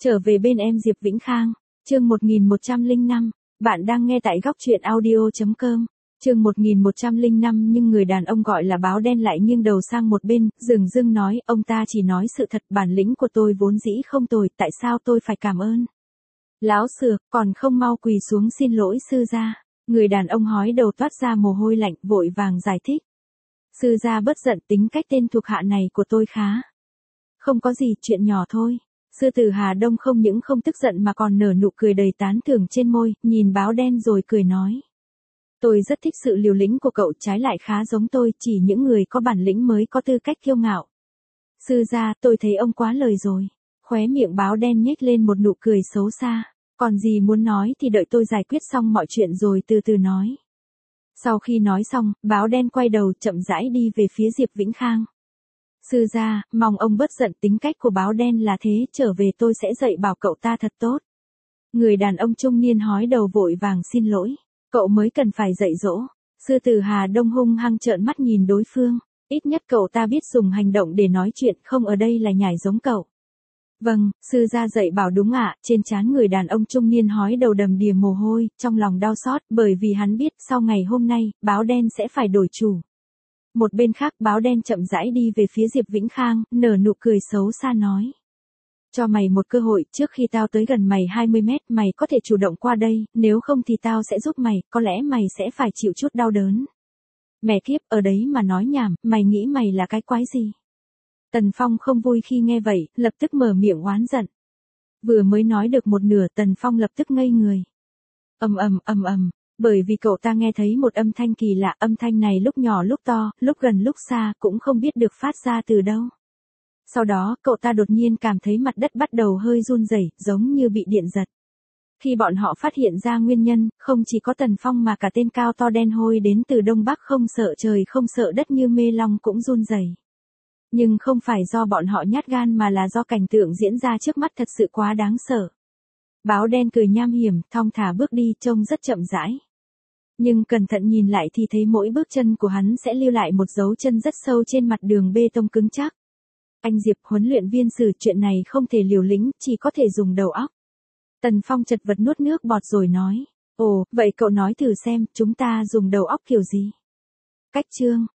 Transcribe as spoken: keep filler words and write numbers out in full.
Trở về bên em Diệp Vĩnh Khang, chương một nghìn một trăm lẻ năm, bạn đang nghe tại góc truyện audio chấm com. Chương một nghìn một trăm lẻ năm nhưng người đàn ông gọi là báo đen lại nghiêng đầu sang một bên, dửng dưng nói, ông ta chỉ nói sự thật, bản lĩnh của tôi vốn dĩ không tồi, tại sao tôi phải cảm ơn? Láo xược, còn không mau quỳ xuống xin lỗi sư gia. Người đàn ông hói đầu toát ra mồ hôi lạnh, vội vàng giải thích. Sư gia bất giận, tính cách tên thuộc hạ này của tôi khá. Không có gì, chuyện nhỏ thôi. Sư tử Hà Đông không những không tức giận mà còn nở nụ cười đầy tán thưởng trên môi, nhìn báo đen rồi cười nói. Tôi rất thích sự liều lĩnh của cậu, trái lại khá giống tôi, chỉ những người có bản lĩnh mới có tư cách kiêu ngạo. Sư gia, tôi thấy ông quá lời rồi. Khóe miệng báo đen nhếch lên một nụ cười xấu xa. Còn gì muốn nói thì đợi tôi giải quyết xong mọi chuyện rồi từ từ nói. Sau khi nói xong, báo đen quay đầu chậm rãi đi về phía Diệp Vĩnh Khang. Sư gia, mong ông bớt giận, tính cách của báo đen là thế, trở về tôi sẽ dạy bảo cậu ta thật tốt. Người đàn ông trung niên hói đầu vội vàng xin lỗi. Cậu mới cần phải dạy dỗ. Sư tử Hà Đông hung hăng trợn mắt nhìn đối phương. Ít nhất cậu ta biết dùng hành động để nói chuyện, không ở đây là nhảy giống cậu. Vâng, sư gia dạy bảo đúng ạ. Trên trán người đàn ông trung niên hói đầu đầm đìa mồ hôi, trong lòng đau xót, bởi vì hắn biết sau ngày hôm nay, báo đen sẽ phải đổi chủ. Một bên khác, báo đen chậm rãi đi về phía Diệp Vĩnh Khang, nở nụ cười xấu xa nói. Cho mày một cơ hội, trước khi tao tới gần mày hai mươi mét, mày có thể chủ động qua đây, nếu không thì tao sẽ giúp mày, có lẽ mày sẽ phải chịu chút đau đớn. Mẹ kiếp, ở đấy mà nói nhảm, mày nghĩ mày là cái quái gì? Tần Phong không vui khi nghe vậy, lập tức mở miệng oán giận. Vừa mới nói được một nửa, Tần Phong lập tức ngây người. Ầm ầm ầm ầm, bởi vì cậu ta nghe thấy một âm thanh kỳ lạ, âm thanh này lúc nhỏ lúc to, lúc gần lúc xa, cũng không biết được phát ra từ đâu. Sau đó, cậu ta đột nhiên cảm thấy mặt đất bắt đầu hơi run rẩy, giống như bị điện giật. Khi bọn họ phát hiện ra nguyên nhân, không chỉ có Tần Phong mà cả tên cao to đen hôi đến từ Đông Bắc không sợ trời không sợ đất như Mê Long cũng run rẩy. Nhưng không phải do bọn họ nhát gan mà là do cảnh tượng diễn ra trước mắt thật sự quá đáng sợ. Báo đen cười nham hiểm, thong thả bước đi, trông rất chậm rãi. Nhưng cẩn thận nhìn lại thì thấy mỗi bước chân của hắn sẽ lưu lại một dấu chân rất sâu trên mặt đường bê tông cứng chắc. Anh Diệp, huấn luyện viên sử, chuyện này không thể liều lĩnh, chỉ có thể dùng đầu óc. Tần Phong chật vật nuốt nước bọt rồi nói. Ồ, vậy cậu nói thử xem, chúng ta dùng đầu óc kiểu gì? Cách chương.